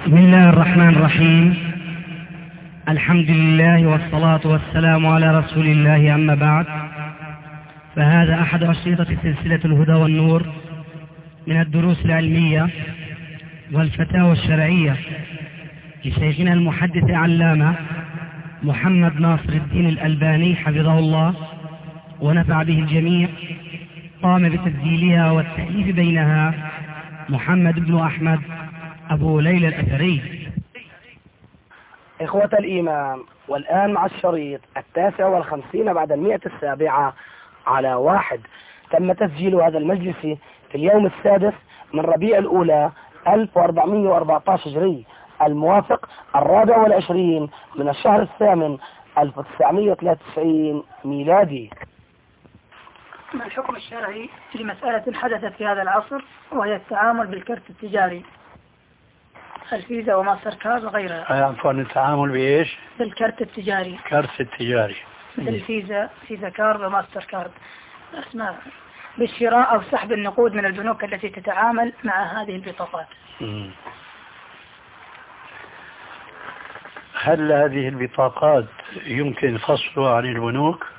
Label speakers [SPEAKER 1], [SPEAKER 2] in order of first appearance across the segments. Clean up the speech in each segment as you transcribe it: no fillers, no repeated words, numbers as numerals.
[SPEAKER 1] بسم الله الرحمن الرحيم. الحمد لله والصلاة والسلام على رسول الله، أما بعد، فهذا أحد أشرطة سلسلة الهدى والنور من الدروس العلمية والفتاوى الشرعية لشيخنا المحدث العلامة محمد ناصر الدين الألباني حفظه الله ونفع به الجميع. قام بتسجيلها والتأليف بينها محمد بن أحمد أبو ليلى الأثري.
[SPEAKER 2] إخوة الإيمان، والآن مع الشريط 59 بعد 107 على 1. تم تسجيل هذا المجلس في اليوم 6 من ربيع الأولى 1414 هجري، الموافق 24 من الشهر الثامن 1993 ميلادي.
[SPEAKER 3] ما الحكم الشرعي لمسألة حدثت في هذا العصر، وهي التعامل بالكرت التجاري، الفيزا وماستر كارد وغيرها؟
[SPEAKER 4] عفوا، التعامل بإيش؟
[SPEAKER 3] بالكرت التجاري،
[SPEAKER 4] كرت التجاري،
[SPEAKER 3] مثل الفيزا، فيزا كارد وماستر كارد، اسماء بالشراء أو سحب النقود من البنوك التي تتعامل مع هذه البطاقات.
[SPEAKER 4] هل هذه البطاقات يمكن فصلها عن البنوك؟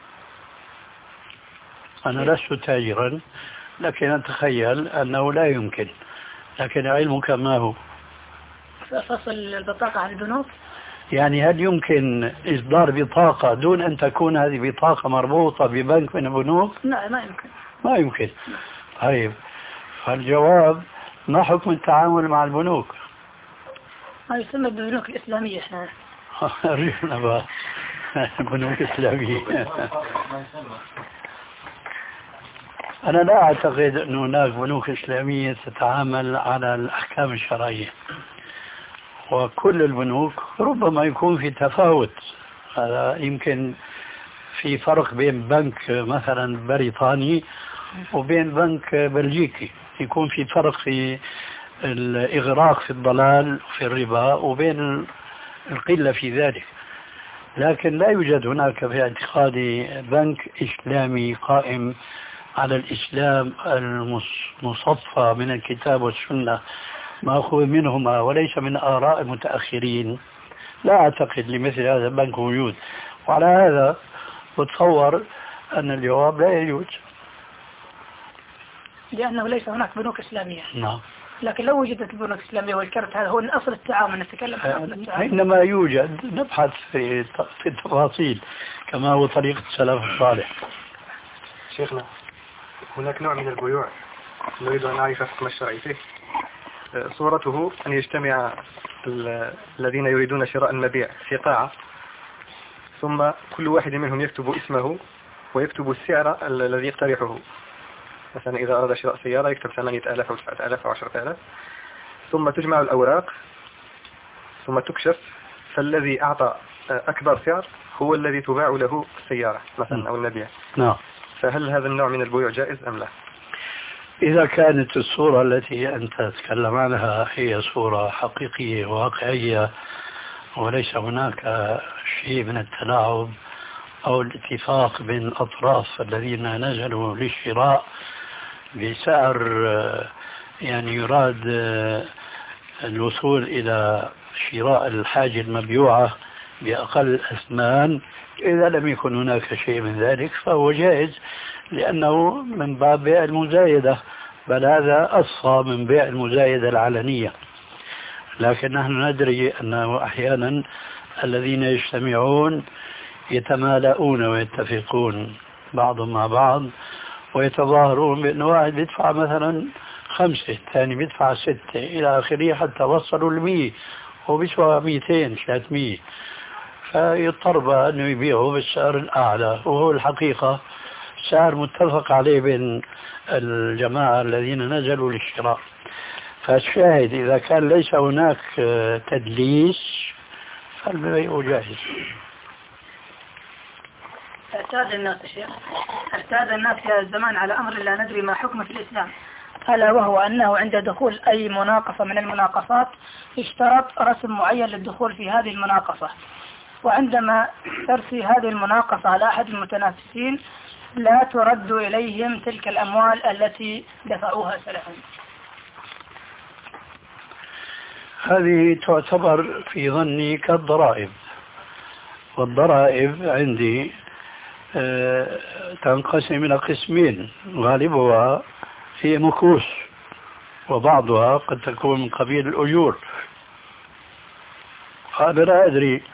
[SPEAKER 4] أنا لست تاجرا، لكن أتخيل أنه لا يمكن، لكن علمك ما هو؟
[SPEAKER 3] فصل البطاقة عن البنوك؟
[SPEAKER 4] يعني هل يمكن إصدار بطاقة دون أن تكون هذه بطاقة مربوطة ببنك من البنوك؟
[SPEAKER 3] لا، ما يمكن.
[SPEAKER 4] ما يمكن. طيب، فالجواب ما حكم التعامل مع البنوك؟
[SPEAKER 3] ما يسمى بالبنوك الإسلامية احنا.
[SPEAKER 4] ريحنا بقى بنوك إسلامية. أنا لا أعتقد أن هناك بنوك إسلامية تتعامل على الأحكام الشرعية، وكل البنوك ربما يكون في تفاوت. هذا يمكن في فرق بين بنك مثلا بريطاني وبين بنك بلجيكي، يكون في فرق في الإغراق في الضلال في الربا وبين القلة في ذلك، لكن لا يوجد هناك في اعتقادي بنك إسلامي قائم على الإسلام المصفى من الكتاب والسنة مأخوذ منهما وليس من آراء المتأخرين. لا أعتقد لمثل هذا البنك وجود، وعلى هذا بتصور أن الجواب لا يجوز،
[SPEAKER 3] لأنه ليس هناك بنوك إسلامية.
[SPEAKER 4] نعم.
[SPEAKER 3] لكن لو وجدت البنوك الإسلامية والكرت، هذا هو أصل التعامل، نتكلم عن أصل التعامل.
[SPEAKER 4] حينما يوجد نبحث في التفاصيل كما هو طريقة السلف الصالح.
[SPEAKER 5] شيخنا، هناك نوع من البيوع نريد أن نعرف حكم الشرعي فيه. صورته أن يجتمع الذين يريدون شراء المبيع في قاعة، ثم كل واحد منهم يكتب اسمه ويكتب السعر الذي يقترحه. مثلا إذا أراد شراء سيارة يكتب 8,000 أو 9,000 أو 10,000، ثم تجمع الأوراق ثم تكشف، فالذي أعطى أكبر سعر هو الذي تباع له السيارة مثلا أو المبيع.
[SPEAKER 4] نعم.
[SPEAKER 5] فهل هذا النوع من البيوع جائز أم لا؟
[SPEAKER 4] إذا كانت الصورة التي أنت تتكلم عنها هي صورة حقيقية واقعية وليس هناك شيء من التلاعب أو الاتفاق بين الأطراف الذين نزلوا للشراء بسعر يعني يراد الوصول إلى شراء الحاجة المبيوعة بأقل أثمان، إذا لم يكن هناك شيء من ذلك فهو جائز، لأنه من باب بيع المزايدة، بل هذا أصفى من بيع المزايدة العلنية. لكن نحن ندري أنه أحيانا الذين يجتمعون يتمالؤون ويتفقون بعضهم مع بعض ويتظاهرون بأن واحد يدفع مثلا 5، الثاني بيدفع 6 إلى آخره حتى وصلوا 100 وبيسوى 200 300، فيضطر بقى أنه يبيعه بالسعر الأعلى، وهو الحقيقة سعر متفق عليه بين الجماعة الذين نزلوا للشراء. فالشاهد إذا كان ليس هناك تدليس فالبيع جاهز.
[SPEAKER 3] اعتاد الناس في هذا الزمان على أمر لا ندري ما حكمه في الإسلام، ألا وهو أنه عند دخول أي مناقصة من المناقصات يشترط رسم معين للدخول في هذه المناقصة، وعندما ترسي هذه المناقصة على أحد المتنافسين لا ترد إليهم تلك الأموال التي دفعوها سلفا.
[SPEAKER 4] هذه تعتبر في ظني كالضرائب، والضرائب عندي تنقسم إلى قسمين، غالبها هي مكوس وبعضها قد تكون من قبيل الأجور. هذا لا أدري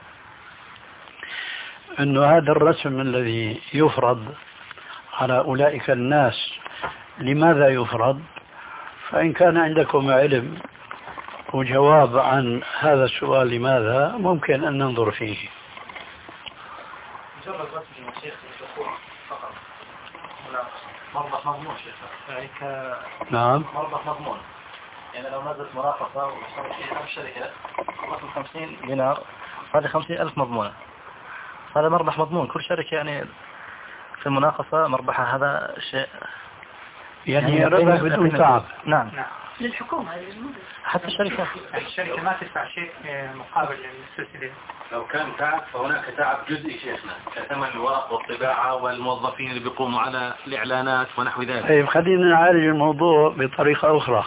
[SPEAKER 4] أن هذا الرسم الذي يفرض على أولئك الناس لماذا يفرض؟ فإن كان عندكم علم وجواب عن هذا السؤال لماذا ممكن أن ننظر فيه.
[SPEAKER 5] مجرد رسم الشيخ فقط مربح مضمون شيخ يعني
[SPEAKER 4] نعم
[SPEAKER 5] مربح مضمون، يعني لو نزلت مناقصة واشترك فيها الشركة رقم 50 دينار هذه 50,000 مضمونة، هذا مربح مضمون. كل شركة يعني في المناقصة مربحها هذا شيء
[SPEAKER 4] يعني ربح بدون تعب.
[SPEAKER 5] نعم
[SPEAKER 3] للحكومة
[SPEAKER 5] حتى الشركة
[SPEAKER 6] ما تدفع شيء مقابل السلسلة.
[SPEAKER 7] لو كان تعب فهناك تعب جزئي شيخنا كثمن الورق والطباعة والموظفين اللي بيقوموا على الإعلانات ونحو ذلك.
[SPEAKER 4] طيب خلينا نعالج الموضوع بطريقة أخرى.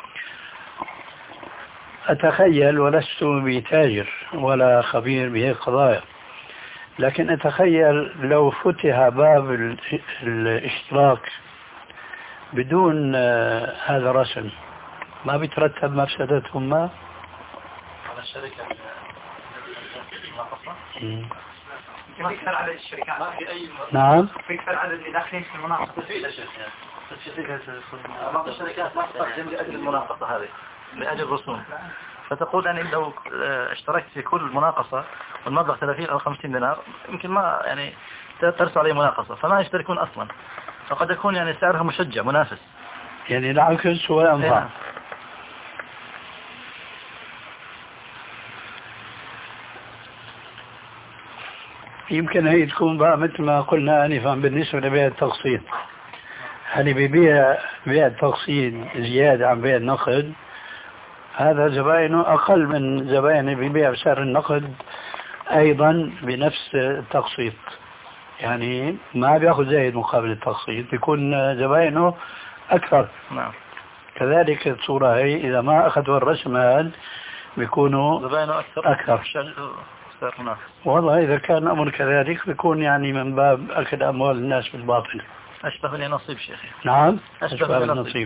[SPEAKER 4] أتخيل، ولست بتاجر ولا خبير بهذه القضايا، لكن أتخيل لو فتح باب الاشتراك بدون هذا الرسم ما بيترتب مفسدتهم ما
[SPEAKER 5] على الشركة
[SPEAKER 6] ما يكثر عدد الشركات،
[SPEAKER 5] ما في أي
[SPEAKER 4] نعم
[SPEAKER 6] يكثر عدد اللي داخلين في المناقصة.
[SPEAKER 5] بعض الشركات ما تقدم لأجل المناقصة هذه لأجل الرسوم، فتقول أن لو اشتركت في كل مناقصة والمبلغ 30 أو 50 دينار يمكن ما يعني ترسل عليه مناقصة فما يشتركون أصلا، فقد يكون يعني سعرها مشجع منافس،
[SPEAKER 4] يعني العكس هو أنفع. يمكن هي تكون بقى مثل ما قلنا آنفا بالنسبة لبيع التقسيط، يعني بيع التقسيط زيادة عن بيع النقد، هذا زبائنه أقل من زبائن بيبيع بسعر النقد أيضا بنفس التقسيط، يعني ما بيأخذ زايد مقابل التقسيط، بيكون زبائنه أكثر.
[SPEAKER 5] نعم.
[SPEAKER 4] كذلك الصورة هي إذا ما أخذوا الرسم هذا بيكونوا
[SPEAKER 5] زبائنه أكثر.
[SPEAKER 4] والله إذا كان أمر كذلك بيكون يعني من باب أكل أموال الناس بالباطل.
[SPEAKER 5] أشبه من نصيب شيخي.
[SPEAKER 4] نعم
[SPEAKER 5] أشبه من نصيب.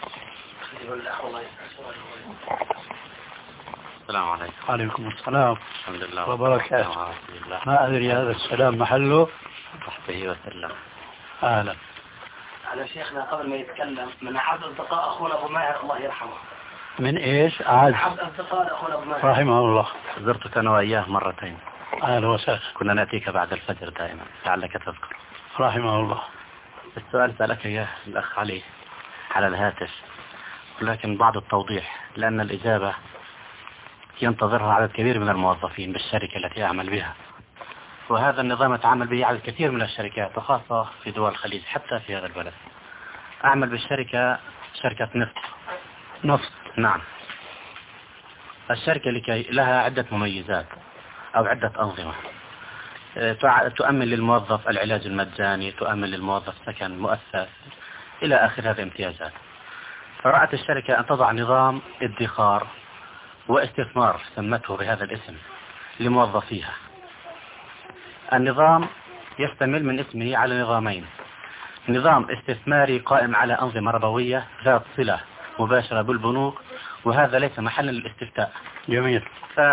[SPEAKER 7] السلام عليكم.
[SPEAKER 4] وعليكم السلام.
[SPEAKER 7] الحمد لله
[SPEAKER 4] وبركاته. ما أدري هذا السلام محله.
[SPEAKER 7] تحته وسلم.
[SPEAKER 4] أهلا.
[SPEAKER 2] على شيخنا قبل ما يتكلم من أحد أصدقاء أخونا أبو ماهر الله يرحمه.
[SPEAKER 4] من إيش؟ أحد
[SPEAKER 2] أصدقاء أخونا أبو ماهر
[SPEAKER 4] رحمه الله.
[SPEAKER 7] زرتك أنا وإياه مرتين.
[SPEAKER 4] أهلا وسهلا.
[SPEAKER 7] كنا نأتيك بعد الفجر دائما لعلك تذكر.
[SPEAKER 4] رحمه الله.
[SPEAKER 7] السؤال سألك إياه الأخ علي على الهاتف، ولكن بعض التوضيح لأن الإجابة ينتظرها عدد كبير من الموظفين بالشركة التي أعمل بها، وهذا النظام يتعامل به عدد كثير من الشركات وخاصة في دول الخليج حتى في هذا البلد. أعمل بالشركة شركة نفط. نعم. الشركة لكي لها عدة مميزات أو عدة أنظمة، تؤمن للموظف العلاج المجاني، تؤمن للموظف سكن مؤسس إلى آخر هذه الامتيازات. فرأت الشركة أن تضع نظام ادخار واستثمار سمته بهذا الاسم لموظفيها. النظام يشتمل من اسمه على نظامين: نظام استثماري قائم على أنظمة ربوية ذات صلة مباشرة بالبنوك، وهذا ليس محلا للاستفتاء.
[SPEAKER 4] جميل.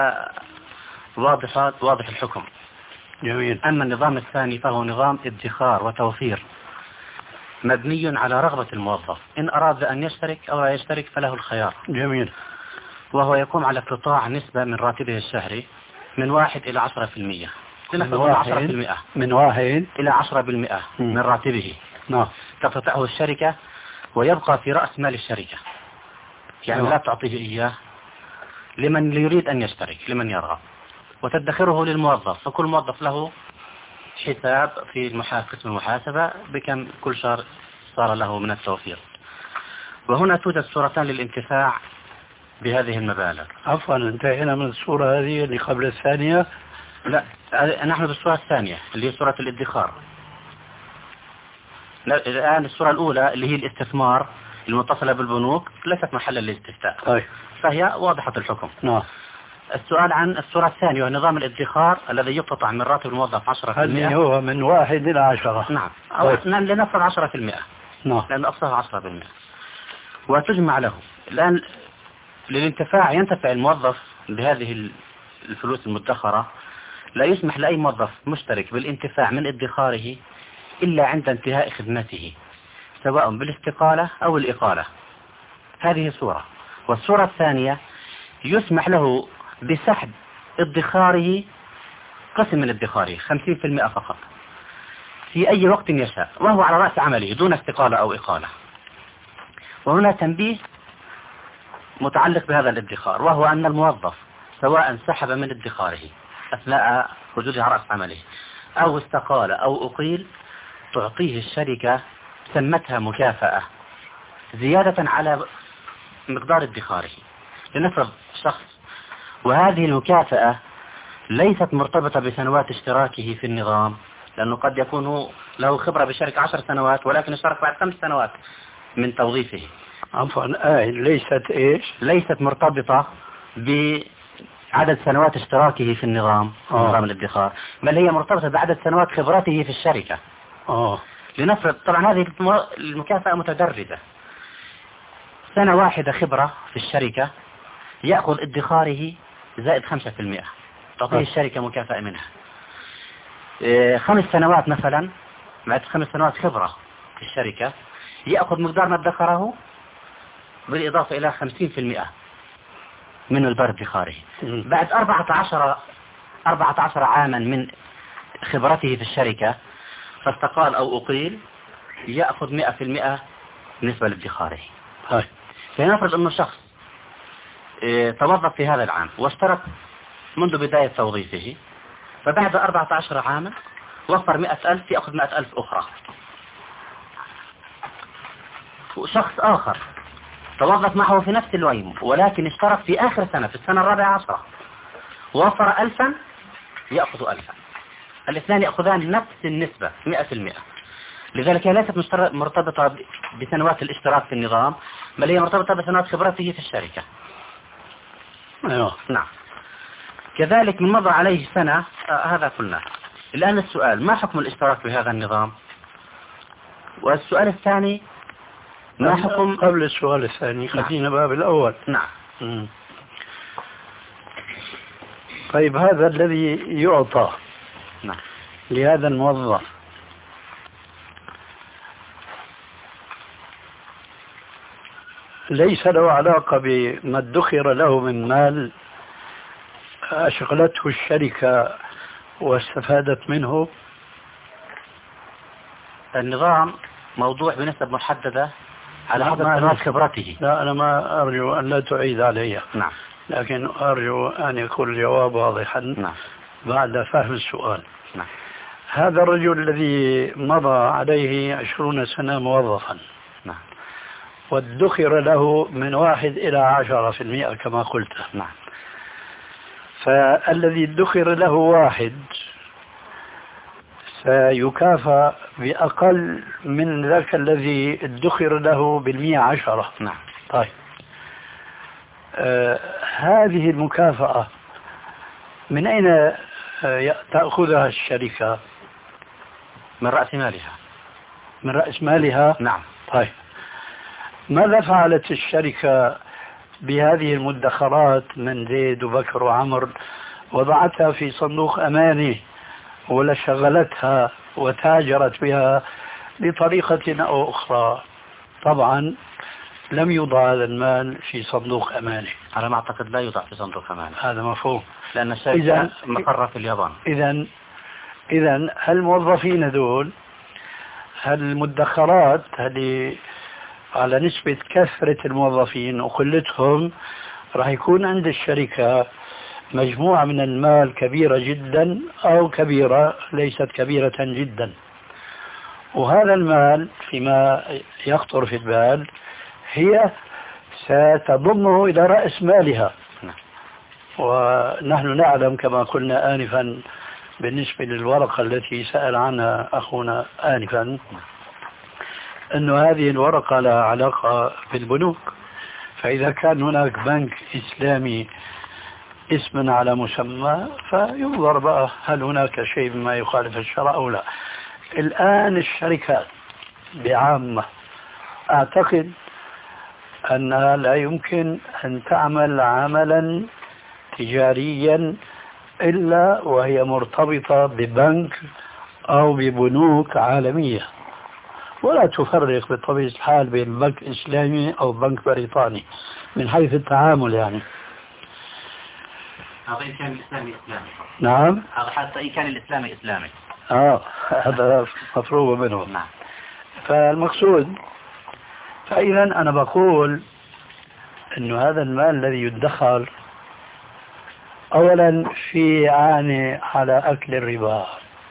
[SPEAKER 7] واضح الحكم.
[SPEAKER 4] جميل.
[SPEAKER 7] أما النظام الثاني فهو نظام ادخار وتوفير مبني على رغبة الموظف، إن أراد أن يشترك أو لا يشترك فله الخيار.
[SPEAKER 4] جميل.
[SPEAKER 7] وهو يقوم على اقتطاع نسبة من راتبه الشهري من 1 إلى 10%.
[SPEAKER 4] من 1
[SPEAKER 7] إلى 10% من راتبه.
[SPEAKER 4] نعم.
[SPEAKER 7] تقتطعه الشركة ويبقى في رأس مال الشركة، يعني لا تعطيه إياه لمن يريد أن يشترك، لمن يرغب، وتدخره للموظف، فكل موظف له حساب في قسم المحاسبة بكم كل شهر صار له من التوفير. وهنا توجد صورتان للانتفاع بهذه المبالغ.
[SPEAKER 4] عفوا انتهينا من الصورة هذه اللي قبل الثانية.
[SPEAKER 7] لا، نحن بالصورة الثانية اللي هي صورة الادخار. الآن الصورة الأولى اللي هي الاستثمار المتصلة بالبنوك ليست محلا للاستفتاء.
[SPEAKER 4] طيب.
[SPEAKER 7] فهي واضحة الحكم.
[SPEAKER 4] نعم.
[SPEAKER 7] السؤال عن الصورة الثانية ونظام الادخار الذي يقتطع من راتب الموظف 10%.
[SPEAKER 4] هل هو من 1 إلى 10؟
[SPEAKER 7] نعم. أو لنفرض 10%.
[SPEAKER 4] نعم.
[SPEAKER 7] لأن أقصاها 10%. وتجمع له. الآن للانتفاع ينتفع الموظف بهذه الفلوس المدخرة، لا يسمح لأي موظف مشترك بالانتفاع من ادخاره إلا عند انتهاء خدمته، سواء بالاستقالة أو الإقالة. هذه صورة. والصورة الثانية يسمح له بسحب ادخاره، قسم من ادخاره 50% فقط في أي وقت يشاء، وهو على رأس عمله دون استقالة أو إقالة. وهنا تنبيه متعلق بهذا الادخار، وهو أن الموظف سواء سحب من ادخاره أثناء وجوده على رأس عمله أو استقال أو أقيل، تعطيه الشركة سمتها مكافأة زيادة على مقدار ادخاره. لنفرض شخص وهذه المكافأة ليست مرتبطة بسنوات اشتراكه في النظام، لأنه قد يكون له خبرة بشركة 10 سنوات ولكن اشترك بعد 5 سنوات من توظيفه.
[SPEAKER 4] عفوا ليست
[SPEAKER 7] مرتبطة بعدد سنوات اشتراكه في النظام، نظام الادخار، بل هي مرتبطة بعدد سنوات خبرته في الشركة. لنفرض طبعا هذه المكافأة متدرجة، سنة واحدة خبرة في الشركة يأخذ ادخاره زائد 5%، تعطيه الشركة مكافأة منها. 5 سنوات مثلا، بعد 5 سنوات خبرة في الشركة يأخذ مقدار ما ادخره بالإضافة إلى 50% من البر ادخاره. بعد 14 عاما من خبرته في الشركة فاستقال أو أقيل يأخذ 100% بالنسبة لادخاره. فنفرض أنه شخص توظف في هذا العام واشترك منذ بداية توظيفه، فبعد 14 عاما وفر 100,000 يأخذ 100,000 أخرى. وشخص آخر توظف معه في نفس الويم ولكن اشترك في آخر سنة، في السنة 14 ووفر 1000 يأخذ 1000. الاثنان يأخذان نفس النسبة 100%. لذلك هي ليست مرتبطة بسنوات الاشتراك في النظام، بل هي مرتبطة بسنوات خبرته في الشركة. نعم. كذلك من مضى عليه سنة، هذا قلنا. الآن السؤال: ما حكم الاشتراك بهذا النظام؟ والسؤال الثاني: ما حكم...
[SPEAKER 4] قبل السؤال الثاني خلينا باب الأول.
[SPEAKER 7] نعم.
[SPEAKER 4] طيب هذا الذي يعطى لهذا الموظف ليس له علاقة بما ادخر له من مال أشغلته الشركة واستفادت منه؟
[SPEAKER 7] النظام موضوع بنسب محددة على حسب سنوات خبرته.
[SPEAKER 4] لا، أنا ما أرجو أن لا تعيد علي.
[SPEAKER 7] نعم.
[SPEAKER 4] لكن أرجو أن يكون الجواب واضحا.
[SPEAKER 7] نعم.
[SPEAKER 4] بعد فهم السؤال.
[SPEAKER 7] نعم.
[SPEAKER 4] هذا الرجل الذي مضى عليه 20 سنة موظفا.
[SPEAKER 7] نعم.
[SPEAKER 4] وادخر له من 1 إلى 10% كما قلت.
[SPEAKER 7] نعم.
[SPEAKER 4] فالذي ادخر له 1 سيكافأ بأقل من ذاك الذي ادخر له 10.
[SPEAKER 7] نعم.
[SPEAKER 4] طيب، هذه المكافأة من أين تأخذها الشركة؟
[SPEAKER 7] من رأس مالها.
[SPEAKER 4] من رأس مالها؟
[SPEAKER 7] نعم.
[SPEAKER 4] طيب، ماذا فعلت الشركة بهذه المدخرات من زيد وبكر وعمر؟ وضعتها في صندوق أماني ولا شغلتها وتاجرت بها بطريقة أو أخرى؟ طبعا لم يوضع هذا المال في صندوق أماني.
[SPEAKER 7] على ما أعتقد لا يوضع في صندوق أماني.
[SPEAKER 4] هذا مفهوم.
[SPEAKER 7] لأن الشركة مقرة في اليابان.
[SPEAKER 4] إذن هالموظفين دول، هالمدخرات هذه على نسبة كثرة الموظفين وقلتهم راح يكون عند الشركة مجموعة من المال كبيرة جدا أو كبيرة ليست كبيرة جدا، وهذا المال فيما يخطر في البال هي ستضمه إلى رأس مالها. ونحن نعلم كما قلنا آنفا بالنسبة للورقة التي سأل عنها أخونا آنفا أن هذه الورقة لها علاقة بالبنوك، فإذا كان هناك بنك إسلامي اسما على مسمى فينظر بقى هل هناك شيء مما يخالف الشرع أو لا. الآن الشركات بعامة أعتقد أنها لا يمكن أن تعمل عملا تجاريا إلا وهي مرتبطة ببنك أو ببنوك عالمية، ولا تفرق بطبيعة الحال بين بنك إسلامي أو بنك بريطاني من حيث التعامل يعني.
[SPEAKER 7] هذا إن كان الإسلامي إسلامي.
[SPEAKER 4] نعم.
[SPEAKER 7] هذا حتى إن كان الإسلامي إسلامي.
[SPEAKER 4] هذا مفروض منه.
[SPEAKER 7] نعم.
[SPEAKER 4] فالمقصود، فإذا أنا بقول إنه هذا المال الذي يدخر أولا في عاني على أكل الربا،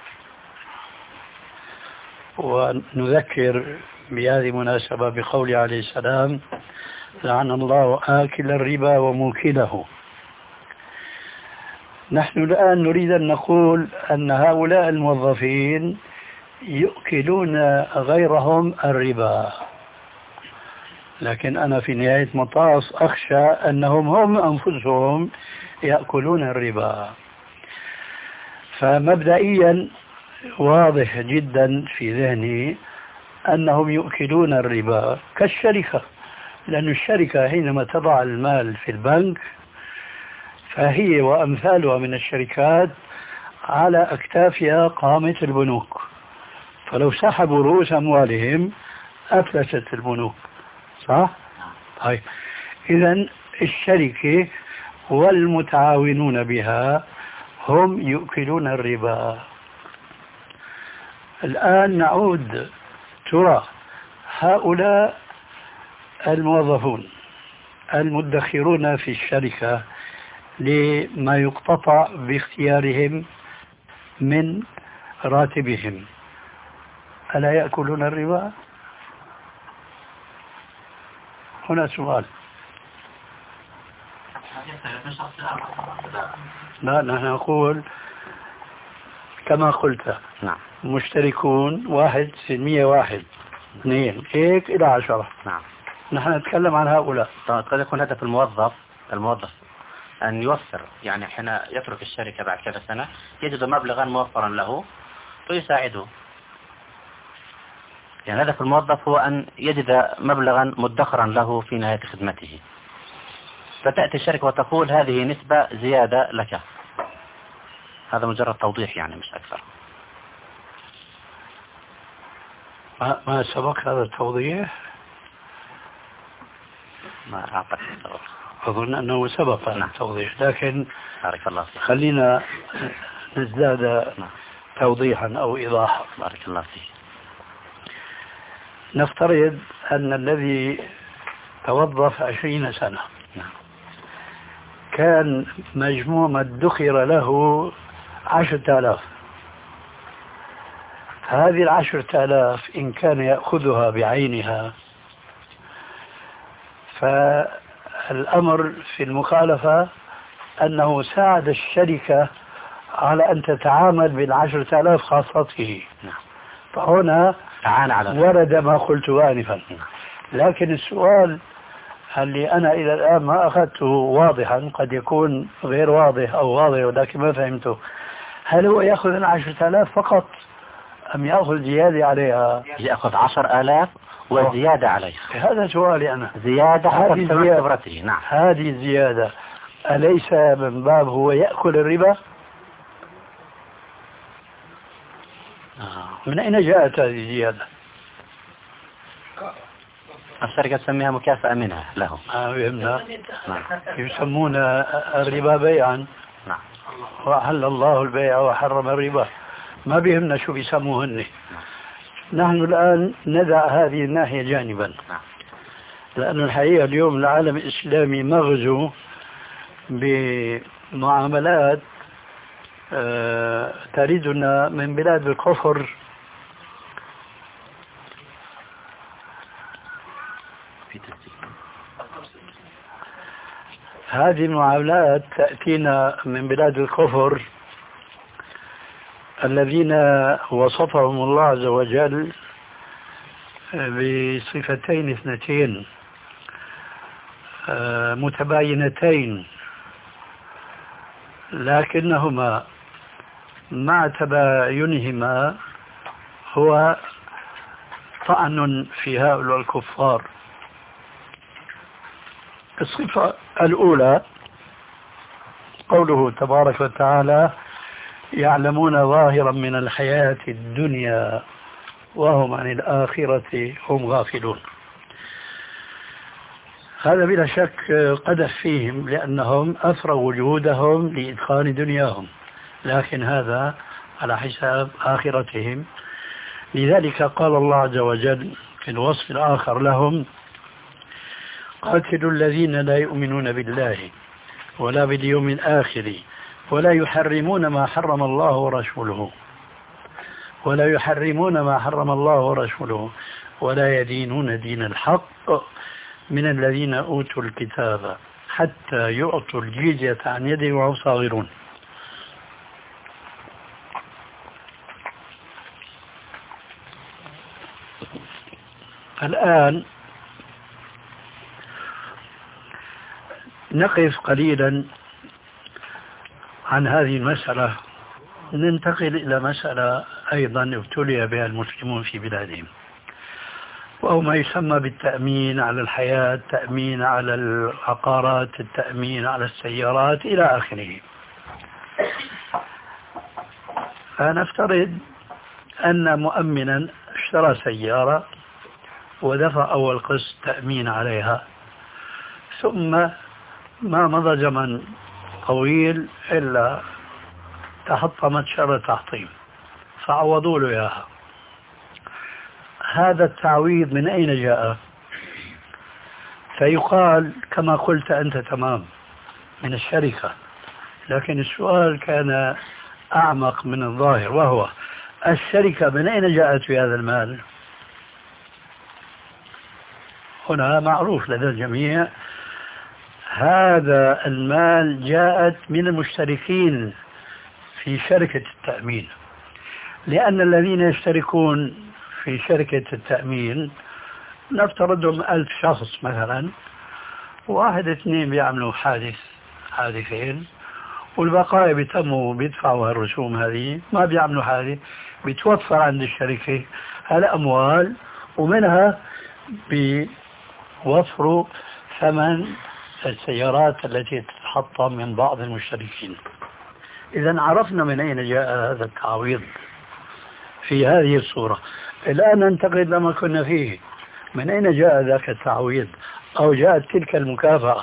[SPEAKER 4] ونذكر بهذه المناسبة بقول عليه السلام: لعن الله آكل الربا وموكله. نحن الآن نريد أن نقول أن هؤلاء الموظفين يؤكلون غيرهم الربا، لكن أنا في نهاية مطاف أخشى أنهم هم أنفسهم يأكلون الربا. فمبدئيا واضح جدا في ذهني أنهم يؤكلون الربا كالشركة، لأن الشركة حينما تضع المال في البنك فهي وأمثالها من الشركات على أكتافها قامة البنوك، فلو سحبوا رؤوس أموالهم أفلست البنوك، صح؟ طيب، إذن الشركة والمتعاونون بها هم يؤكلون الربا. الآن نعود، ترى هؤلاء الموظفون المدخرون في الشركة لما يقتطع باختيارهم من راتبهم ألا يأكلون الربا؟ هنا سؤال. لا، نحن نقول كما قلت.
[SPEAKER 7] نعم.
[SPEAKER 4] مشتركون 1% 1 2 هيك إلى 10.
[SPEAKER 7] نعم.
[SPEAKER 4] نحن نتكلم عن هؤلاء.
[SPEAKER 7] قد يكون هدف الموظف أن يوفر، يعني حين يترك الشركة بعد كذا سنة يجد مبلغا موفرا له ويساعده. يعني هدف الموظف هو أن يجد مبلغا مدخرا له في نهاية خدمته، فتأتي الشركة وتقول هذه نسبة زيادة لك. هذا مجرد توضيح يعني مش أكثر.
[SPEAKER 4] ما سبق هذا التوضيح؟
[SPEAKER 7] ما أعتقد سبق.
[SPEAKER 4] أظن أنه سبق هذا التوضيح، لكن
[SPEAKER 7] بارك الله فيك.
[SPEAKER 4] خلينا نزداد توضيحا أو إيضاحا.
[SPEAKER 7] بارك الله فيك.
[SPEAKER 4] نفترض أن الذي توظف 20 سنة كان مجموع ما ادخر له 10,000. هذه 10,000 إن كان يأخذها بعينها فالأمر في المخالفة أنه ساعد الشركة على أن تتعامل بال10,000 خاصته، فهنا ورد ما قلت آنفا. لكن السؤال اللي أنا إلى الآن ما أخذته واضحا، قد يكون غير واضح أو واضح ولكن ما فهمته، هل هو يأخذ 10,000 فقط أم يأخذ زيادة عليها؟
[SPEAKER 7] يأخذ 10,000 وزيادة عليها.
[SPEAKER 4] هذا سؤالي أنا.
[SPEAKER 7] زيادة حسب خبرته. نعم.
[SPEAKER 4] هذه الزيادة أليس من باب هو يأكل الربا؟ من أين جاءت هذه الزيادة؟
[SPEAKER 7] الشركة تسميها مكافأة منها له.
[SPEAKER 4] فهمنا. يسمون الربا بيعا.
[SPEAKER 7] نعم.
[SPEAKER 4] وأحل الله البيع وحرم الربا، ما بيهمنا شو بيسموهن. نحن الآن ندع هذه الناحية جانبا، لأن الحقيقة اليوم العالم الإسلامي مغزو بمعاملات تريدنا من بلاد الكفر. هذه المعاملات تأتينا من بلاد الكفر الذين وصفهم الله عز وجل بصفتين اثنتين: متباينتين، لكنهما مع تباينهما هو طعن في هؤلاء الكفار. الصفة الأولى قوله تبارك وتعالى: يعلمون ظاهرا من الحياة الدنيا وهم عن الآخرة هم غافلون. هذا بلا شك قدح فيهم، لأنهم أثروا وجودهم لإدخال دنياهم، لكن هذا على حساب آخرتهم. لذلك قال الله عز وجل في الوصف الآخر لهم: قاتلوا الذين لا يؤمنون بالله ولا باليوم الآخر ولا يحرمون ما حرم الله ورسوله ولا يدينون دين الحق من الذين أوتوا الكتاب حتى يعطوا الجزية عن يد وهم صاغرون. الآن نقف قليلا عن هذه المسألة، ننتقل إلى مسألة أيضا ابتلي بها المسلمون في بلادهم، وهو ما يسمى بالتأمين على الحياة، التأمين على العقارات، التأمين على السيارات إلى آخره. فنفترض أن مؤمنا اشترى سيارة ودفع أول قسط تأمين عليها، ثم ما مضى زمن طويل إلا تحطمت شر تحطيم فعوضوا له إياها. هذا التعويض من أين جاء؟ فيقال كما قلت أنت تمام، من الشركة، لكن السؤال كان أعمق من الظاهر، وهو الشركة من أين جاءت في هذا المال؟ هنا معروف لدى الجميع هذا المال جاءت من المشتركين في شركة التأمين، لأن الذين يشتركون في شركة التأمين نفترضهم 1000 شخص مثلا، 1 2 بيعملوا حادثين، والبقايا بيدفعوا الرسوم هذه، ما بيعملوا حادث، بتوفر عند الشركة هالأموال، ومنها بيوفروا ثمن السيارات التي تتحطم من بعض المشتركين. إذا عرفنا من أين جاء هذا التعويض في هذه الصورة. الآن ننتقل لما كنا فيه، من أين جاء ذاك التعويض أو جاءت تلك المكافأة؟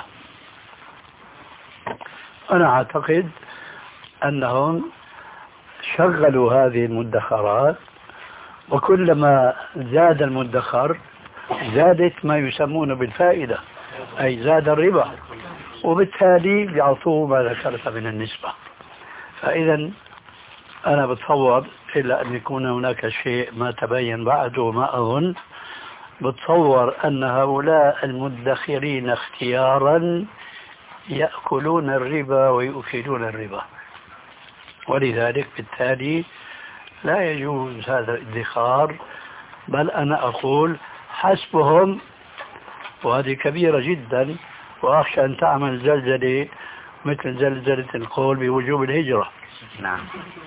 [SPEAKER 4] أنا أعتقد أنهم شغلوا هذه المدخرات، وكلما زاد المدخر زادت ما يسمون بالفائدة، أي زاد الربا، وبالتالي بيعطوه ما ذكرت من النسبة. فإذا أنا بتصور إلا أن يكون هناك شيء ما تبين بعد، وما أظن، بتصور أن هؤلاء المدخرين اختيارا يأكلون الربا ويؤكلون الربا، ولذلك بالتالي لا يجوز هذا الادخار، بل أنا أقول حسبهم، وهذه كبيرة جدا، وأخشى أن تعمل زلزلة مثل زلزلة القول بوجوب الهجرة.
[SPEAKER 7] نعم.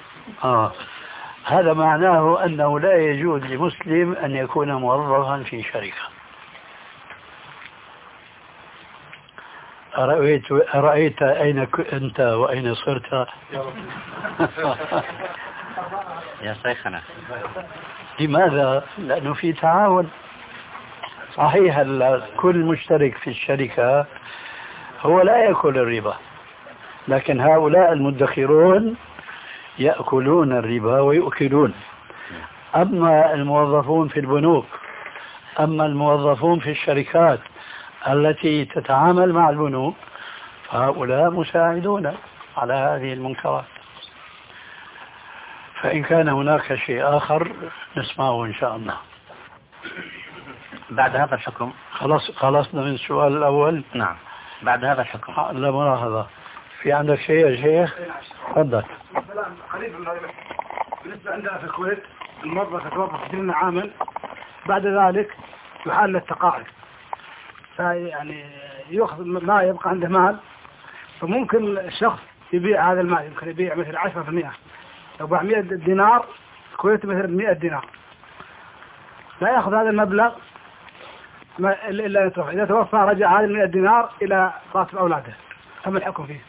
[SPEAKER 4] هذا معناه أنه لا يجوز لمسلم أن يكون موظفا في شركة. أرأيت أين أنت وأين صرت؟
[SPEAKER 7] يا شيخنا،
[SPEAKER 4] لماذا؟ لأنه في تعاون. صحيح كل مشترك في الشركة هو لا يأكل الربا، لكن هؤلاء المدخرون يأكلون الربا ويؤكلون. أما الموظفون في البنوك، أما الموظفون في الشركات التي تتعامل مع البنوك، فهؤلاء مساعدون على هذه المنكرات. فإن كان هناك شيء آخر نسمعه إن شاء الله.
[SPEAKER 7] بعد هذا الحكم
[SPEAKER 4] خلصنا من السؤال الأول.
[SPEAKER 7] نعم. بعد هذا الحكم
[SPEAKER 4] لا ملاحظة، في عندك شيء يا شيخ؟ تفضل.
[SPEAKER 8] قريب بالنسبة عندنا في الكويت الموظف يتوظف 2 عاما، بعد ذلك يحال للتقاعد. فيعني يأخذ ما يبقى عنده مال، فممكن الشخص يبيع هذا المال، يمكن يبيع مثل 10%. لو باع 100 دينار الكويت مثل 100 دينار، لا يأخذ هذا المبلغ إلا يتوفى. إذا توفى رجع هذه 100 دينار إلى راتب أولاده. تم الحكم فيه.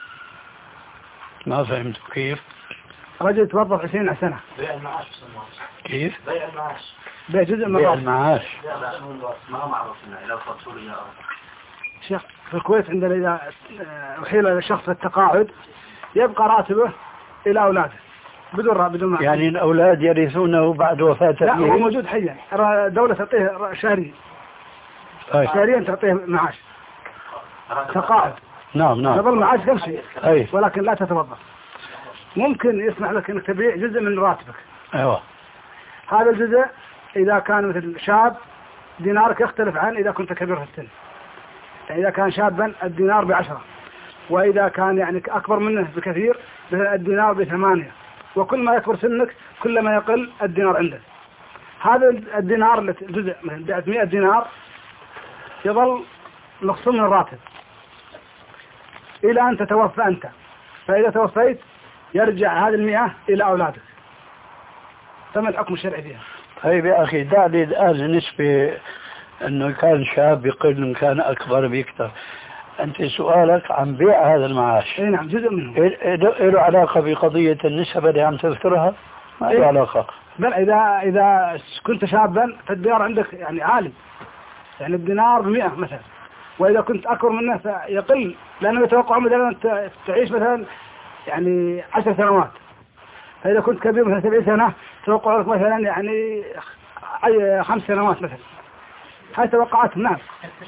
[SPEAKER 4] ما فهمت كيف؟
[SPEAKER 8] رجل توظف 20 سنة.
[SPEAKER 2] بيع المعاش.
[SPEAKER 4] كيف؟
[SPEAKER 2] بيع المعاش.
[SPEAKER 8] بيع جزء من
[SPEAKER 4] بيع
[SPEAKER 8] الراتب.
[SPEAKER 4] المعاش.
[SPEAKER 2] ما هو معروف إنه إلى الفصول يا
[SPEAKER 8] شيخ في الكويت عندنا إذا أحيل الشخص التقاعد يبقى راتبه إلى أولاده بدون معاش.
[SPEAKER 4] يعني الأولاد يرثونه بعد وفاة
[SPEAKER 8] لا هو
[SPEAKER 4] أبيه؟
[SPEAKER 8] موجود حيا، الدولة تعطيه شهري،
[SPEAKER 4] أي.
[SPEAKER 8] شهريا تعطيه معاش تقاعد.
[SPEAKER 4] نعم نعم.
[SPEAKER 8] تظل معاش تمشي
[SPEAKER 4] أي.
[SPEAKER 8] ولكن لا تتوظف. ممكن يسمح لك انك تبيع جزء من راتبك.
[SPEAKER 4] أيوة.
[SPEAKER 8] هذا الجزء اذا كان مثل شاب دينارك يختلف عن اذا كنت كبير في السن. يعني اذا كان شابا الدينار ب10، واذا كان يعني اكبر منه بكثير مثل الدينار ب8. وكل ما يكبر سنك كل ما يقل الدينار عندك. هذا الدينار الجزء مثل بعت 100 دينار يظل مقسوم من الراتب الى ان تتوفى انت. فاذا توفيت يرجع هذه 100 الى اولادك. تم الحكم الشرعي فيها.
[SPEAKER 4] طيب يا أخي دعني الآن نسبة أنه كان شاب يقل إن كان أكبر بيكتر. أنت سؤالك عن بيع هذا المعاش.
[SPEAKER 8] اي نعم جزء منه.
[SPEAKER 4] له علاقة بقضية النسبة اللي عم تذكرها؟ ما له علاقة.
[SPEAKER 8] بل إذا كنت شابا فالدينار عندك يعني عالي، يعني الدينار ب100 مثلا، وإذا كنت أكبر منه فيقل، لأنه يتوقع مثلا تعيش مثلا يعني 10 سنوات. فإذا كنت كبير مثلا 70 سنة توقع لك مثلا يعني 5 سنوات مثلا. هاي توقعاتهم. نعم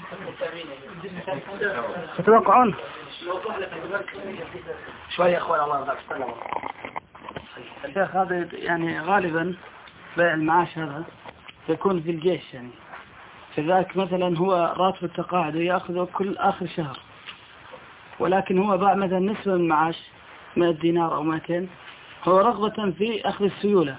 [SPEAKER 8] يتوقعون.
[SPEAKER 2] شوية يا أخوان الله يرضى عليك.
[SPEAKER 1] الشيخ هذا يعني غالبا بيع المعاش هذا يكون في الجيش، يعني فذلك مثلا هو راتب التقاعد يأخذه كل آخر شهر، ولكن هو باع مثلا نصف المعاش 100 دينار أو 200، هو رغبة في أخذ السيولة.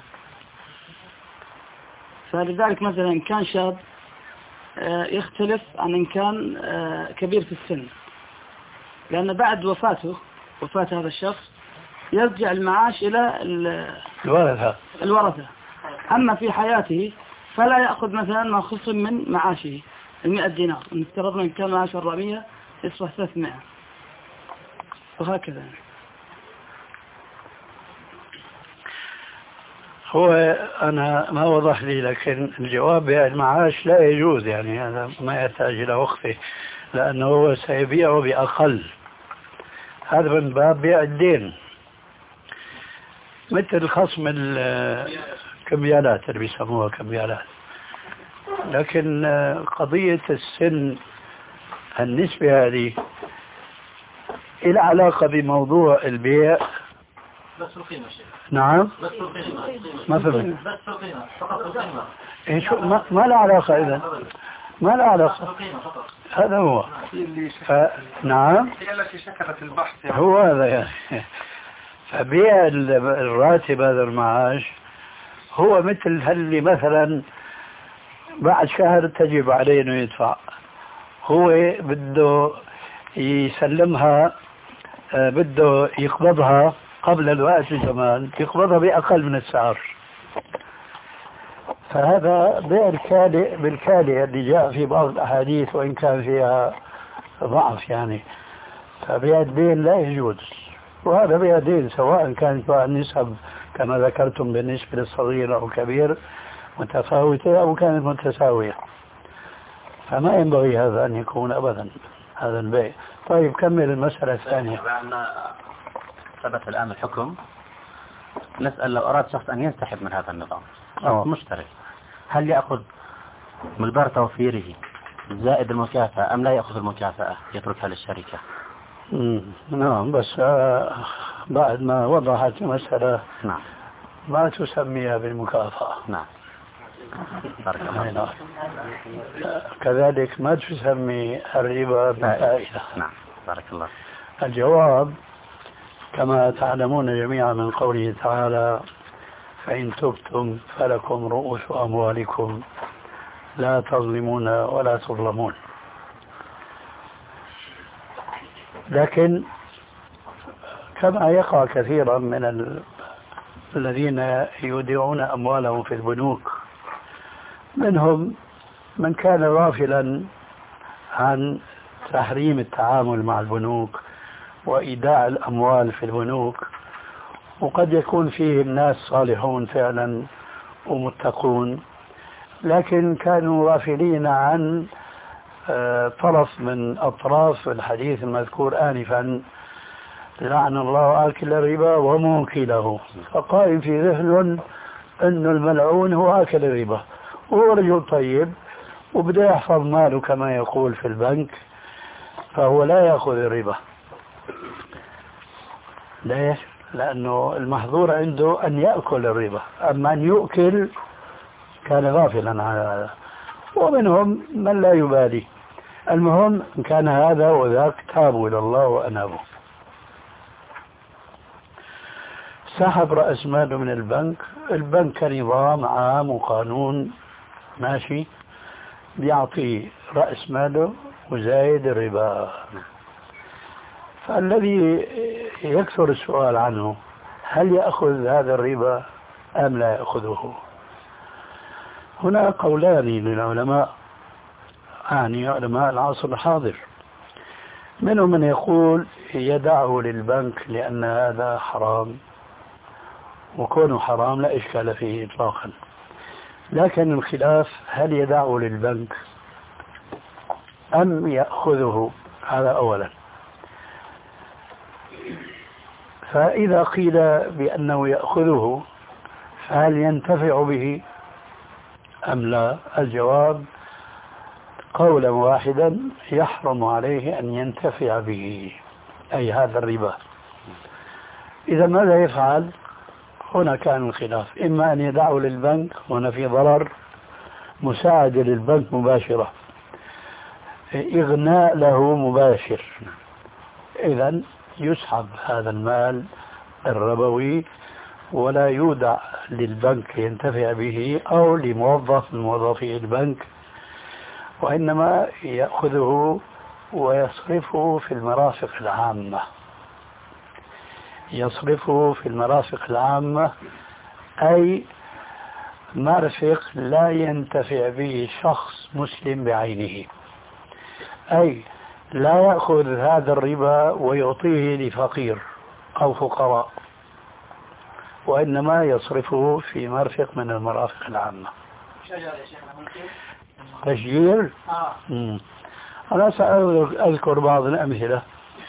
[SPEAKER 1] فلذلك مثلا كان شاب يختلف عن إن كان كبير في السن، لأن بعد وفاة هذا الشخص يرجع المعاش إلى الورثة. أما في حياته فلا يأخذ مثلا ما خصم من معاشه 100 دينار. نفترض أن كان معاش 400 يصبح 300 وهكذا.
[SPEAKER 4] هو أنا ما وضح لي، لكن الجواب بيع المعاش لا يجوز، يعني هذا ما يحتاج إلى وقفه، لأنه هو سيبيعه بأقل. هذا من باب بيع الدين، مثل خصم الكمبيالات اللي بيسموها كمبيالات. لكن قضية السن النسبة هذه إلى علاقة بموضوع البيع.
[SPEAKER 2] بس القيمة شيء.
[SPEAKER 4] نعم.
[SPEAKER 2] بس القيمة.
[SPEAKER 4] ما فهمت.
[SPEAKER 2] بس القيمة فقط القيمة.
[SPEAKER 4] إيه شو ما له علاقة إذا. ما له علاقة. هذا هو. نعم.
[SPEAKER 5] هي التي شكلت البحث.
[SPEAKER 4] هو هذا يعني. فبيع الراتب هذا المعاش هو مثل اللي مثلا بعد شهر تجب عليه انه يدفع. هو بده يسلمها، بده يقبضها قبل الوقت بزمان، يقبضها بأقل من السعر. فهذا بيع الكالئ بالكالئ اللي جاء في بعض الأحاديث وإن كان فيها ضعف يعني. فبيع الدين لا يجوز، وهذا بيع الدين سواء كانت بقى النسب كما ذكرتم بالنسبة للصغير أو كبير متفاوتة أو كانت متساوية، فما ينبغي هذا أن يكون أبدا هذا البيع. طيب كمل المسألة الثانية.
[SPEAKER 7] بعد ثبت الآن الحكم، نسأل لو أراد شخص أن ينسحب من هذا النظام مشترك، هل يأخذ مقدار توفيره زائد المكافأة أم لا يأخذ المكافأة يتركها للشركة؟
[SPEAKER 4] نعم، بس بعد ما وضحت المسألة
[SPEAKER 7] نعم
[SPEAKER 4] ما تسميها بالمكافأة.
[SPEAKER 7] نعم بارك الله.
[SPEAKER 4] كذلك ما تسمي الربا بالفائدة.
[SPEAKER 7] نعم بارك الله.
[SPEAKER 4] الجواب كما تعلمون جميعا من قوله تعالى: فإن تبتم فلكم رؤوس أموالكم لا تظلمون ولا تظلمون. لكن كما يقع كثيرا من الذين يودعون أموالهم في البنوك، منهم من كان غافلا عن تحريم التعامل مع البنوك وإيداع الأموال في البنوك، وقد يكون فيهم ناس صالحون فعلا ومتقون، لكن كانوا غافلين عن طرف من أطراف الحديث المذكور آنفا: لعن الله آكل الربا وموكله. فقائم في ذهن أن الملعون هو آكل الربا، وهو رجل طيب وبده يحفظ ماله كما يقول في البنك، فهو لا يأخذ الربا. ليش؟ لأنه المحظور عنده أن يأكل الربا، أما أن يؤكل كان غافلا عن هذا. ومنهم من لا يبالي. المهم إن كان هذا وذاك تابوا إلى الله وأنابوا. سحب رأس ماله من البنك. البنك كنظام عام وقانون ماشي، بيعطي رأس ماله وزايد الربا. فالذي يكثر السؤال عنه: هل يأخذ هذا الربا أم لا يأخذه؟ هنا قولان للعلماء، يعني علماء العصر الحاضر. منهم من يقول يدعه للبنك لأن هذا حرام، وكونه حرام لا إشكال فيه إطلاقا، لكن الخلاف هل يدعه للبنك أم يأخذه، هذا أولا. فإذا قيل بأنه يأخذه فهل ينتفع به أم لا؟ الجواب قولا واحدا: يحرم عليه أن ينتفع به، أي هذا الربا. إذا ماذا يفعل؟ هنا كان الخلاف: إما أن يدعه للبنك، هنا في ضرر، مساعدة للبنك مباشرة، إغناء له مباشر، إذن يسحب هذا المال الربوي ولا يودع للبنك ينتفع به أو لموظف من موظفي البنك، وإنما يأخذه ويصرفه في المرافق العامة. يصرفه في المرافق العامة أي مرفق لا ينتفع به شخص مسلم بعينه، أي لا يأخذ هذا الربا ويعطيه لفقير أو فقراء، وإنما يصرفه في مرفق من المرافق العامة. تشجير؟ أنا سأذكر بعض الأمثلة.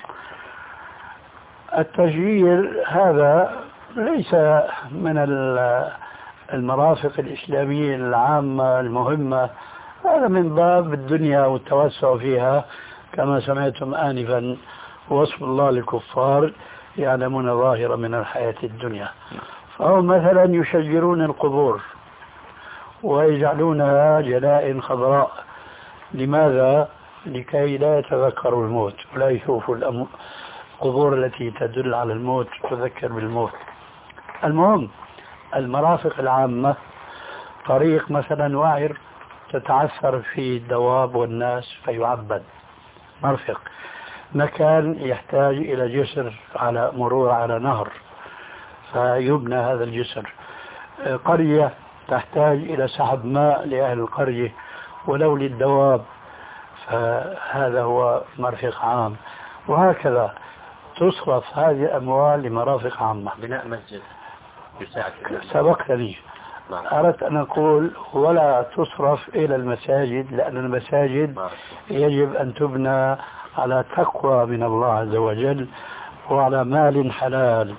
[SPEAKER 4] التشجير هذا ليس من المرافق الإسلامية العامة المهمة، هذا من باب الدنيا والتوسع فيها، كما سمعتم آنفا وصف الله للكفار يعلمون ظاهرا من الحياة الدنيا. فهم مثلا يشجرون القبور ويجعلونها جنائن خضراء. لماذا؟ لكي لا يتذكروا الموت ولا يشوفوا القبور التي تدل على الموت تذكر بالموت. المهم المرافق العامة، طريق مثلا وعر تتعثر فيه الدواب والناس فيعبد، مرفق. مكان يحتاج إلى جسر على مرور على نهر فيبنى هذا الجسر. قرية تحتاج إلى سحب ماء لأهل القرية ولو للدواب، فهذا هو مرفق عام. وهكذا تصرف هذه الأموال لمرافق عامة.
[SPEAKER 7] بناء مسجد يساعد
[SPEAKER 4] سبقتني، أردت أن أقول ولا تصرف إلى المساجد، لأن المساجد يجب أن تبنى على تقوى من الله عز وجل وعلى مال حلال.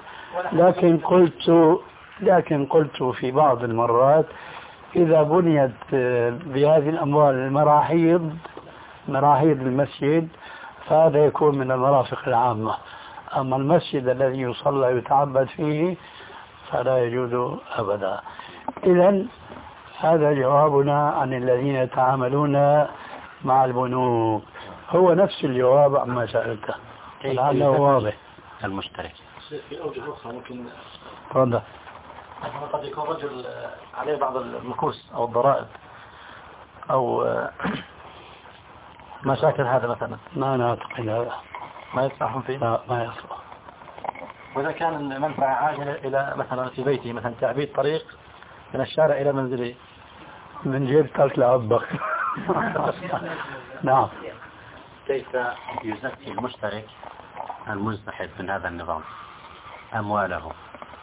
[SPEAKER 4] لكن قلت في بعض المرات إذا بنيت بهذه الأموال مراحيض المسجد فهذا يكون من المرافق العامة. أما المسجد الذي يصلى يتعبد فيه فلا يجوز أبدا. إذن هذا جوابنا عن الذين يتعاملون مع البنوك، هو نفس الجواب عما سألته، لعله واضح.
[SPEAKER 7] المشترك
[SPEAKER 2] في أوجه أخرى ممكن
[SPEAKER 4] تفضل.
[SPEAKER 2] قد يكون رجل عليه بعض المكوس أو الضرائب أو مشاكل هذا مثلا.
[SPEAKER 4] ما نعتقد هذا.
[SPEAKER 9] ما يدفعهم فيه؟
[SPEAKER 4] لا ما يصلح.
[SPEAKER 9] وإذا كان منفعة عاجلة إلى مثلا في بيتي مثلا تعبيد طريق من الشارع إلى منزلي
[SPEAKER 4] من جيبتك لعبك. نعم.
[SPEAKER 7] كيف يزكي المشترك المنسحب من هذا النظام أمواله؟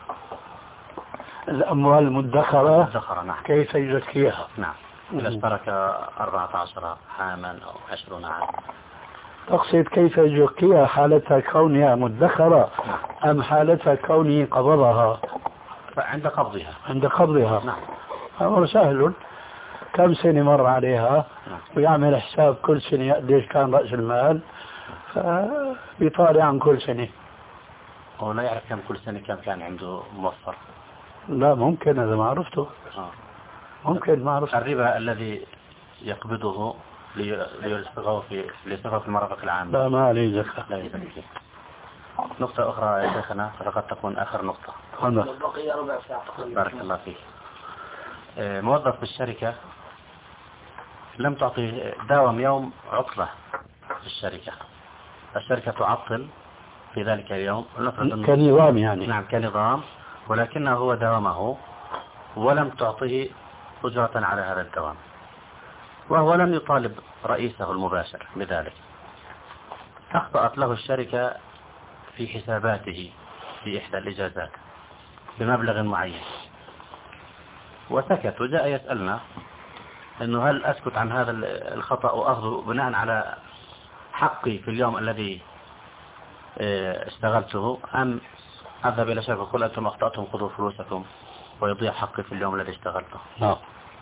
[SPEAKER 4] الأموال المدخرة
[SPEAKER 7] نعم.
[SPEAKER 4] كيف يزكيها؟
[SPEAKER 7] نعم. إذا اشترك 14 عاما أو 20 عاما.
[SPEAKER 4] تقصد كيف يزكيها حالتها كونها مدخرة أم حالتها كونه قبضها؟
[SPEAKER 7] عند قبضها.
[SPEAKER 4] عند قبضها.
[SPEAKER 7] نعم.
[SPEAKER 4] أمر سهل. كم سنة مر عليها
[SPEAKER 7] نعم.
[SPEAKER 4] ويعمل حساب كل سنة قديش كان رأس المال فبيطالع عن كل سنة.
[SPEAKER 7] هو لا يعرف كم كل سنة كم كان عنده موفر.
[SPEAKER 4] لا ممكن هذا ما عرفته. ممكن ما عرفته.
[SPEAKER 7] الربا الذي يقبضه ليصرفه في المرافق العامة
[SPEAKER 4] لا ما عليه زكاة.
[SPEAKER 7] لا يزكي. نقطة أخرى يا شيخنا فقد تكون آخر نقطة.
[SPEAKER 2] بقي ربع ساعة.
[SPEAKER 7] بارك الله فيك. موظف في الشركة لم تعطي داوم يوم عطلة في الشركة تعطل في ذلك اليوم
[SPEAKER 4] كنظام يعني.
[SPEAKER 7] نعم كنظام، ولكنه هو داومه ولم تعطيه أجرة على هذا الدوام، وهو لم يطالب رئيسه المباشر بذلك. أخطأت له الشركة في حساباته في إحدى الإجازات بمبلغ معين وسكت، وجاء يسألنا أنه هل أسكت عن هذا الخطأ وأخذه بناء على حقي في اليوم الذي اشتغلته، أم أذهب إلى شركة قل أنتم أخطأتم خذوا فلوسكم ويضيع حقي في اليوم الذي اشتغلته.
[SPEAKER 4] نعم.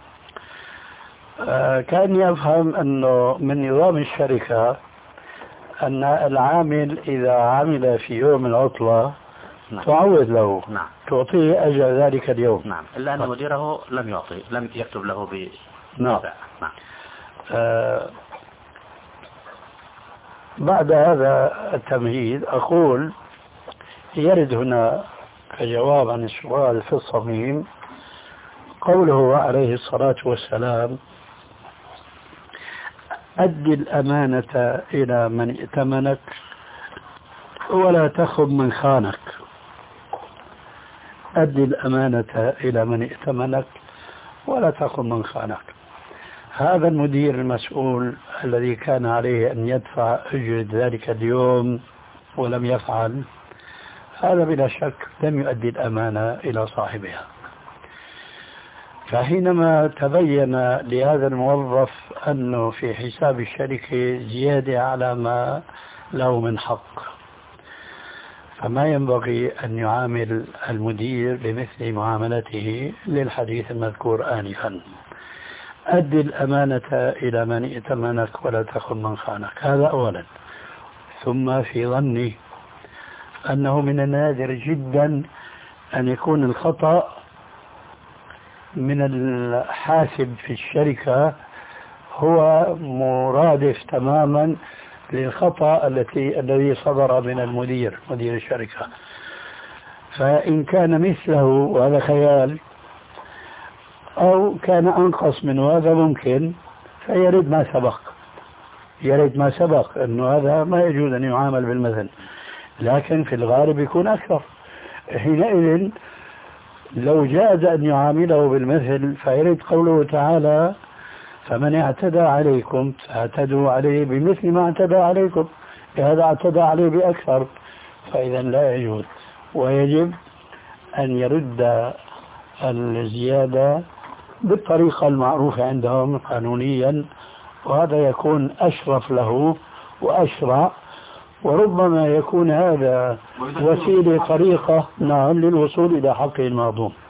[SPEAKER 4] كان يفهم أنه من نظام الشركة أن العامل إذا عمل في يوم العطلة
[SPEAKER 7] نعم.
[SPEAKER 4] تعوض له.
[SPEAKER 7] نعم.
[SPEAKER 4] تعطيه أجر ذلك اليوم.
[SPEAKER 7] نعم. إلا أن مديره لم يكتب له
[SPEAKER 4] نعم.
[SPEAKER 7] نعم.
[SPEAKER 4] بعد هذا التمهيد أقول يرد هنا كجواب عن السؤال في الصميم قوله عليه الصلاة والسلام: أدي الأمانة إلى من ائتمنك ولا تخن من خانك. أدي الأمانة إلى من ائتمنك ولا تخن من خانك. هذا المدير المسؤول الذي كان عليه أن يدفع أجرة ذلك اليوم ولم يفعل، هذا بلا شك لم يؤدي الأمانة إلى صاحبها. فحينما تبين لهذا الموظف أنه في حساب الشركة زيادة على ما له من حق، فما ينبغي أن يعامل المدير بمثل معاملته للحديث المذكور آنفا: أدي الأمانة إلى من ائتمنك ولا تخن من خانك. هذا أولا. ثم في ظني أنه من النادر جدا أن يكون الخطأ من الحاسب في الشركة هو مرادف تماما للخطأ الذي صدر من مدير الشركة. فإن كان مثله وهذا خيال أو كان أنقص من هذا ممكن، فيرد ما سبق أنه هذا ما يجوز أن يعامل بالمثل، لكن في الغالب يكون أكثر. حينئذ لو جاز أن يعامله بالمثل فيرد قوله تعالى: فمن اعتدى عليكم فاعتدوا عليه بمثل ما اعتدى عليكم، هذا اعتدى عليه بأكثر، فإذا لا يجوز، ويجب أن يرد الزيادة بالطريقة المعروفة عندهم قانونيا، وهذا يكون أشرف له وأشرع، وربما يكون هذا وسيلة طريقة للوصول إلى حقه المهضوم.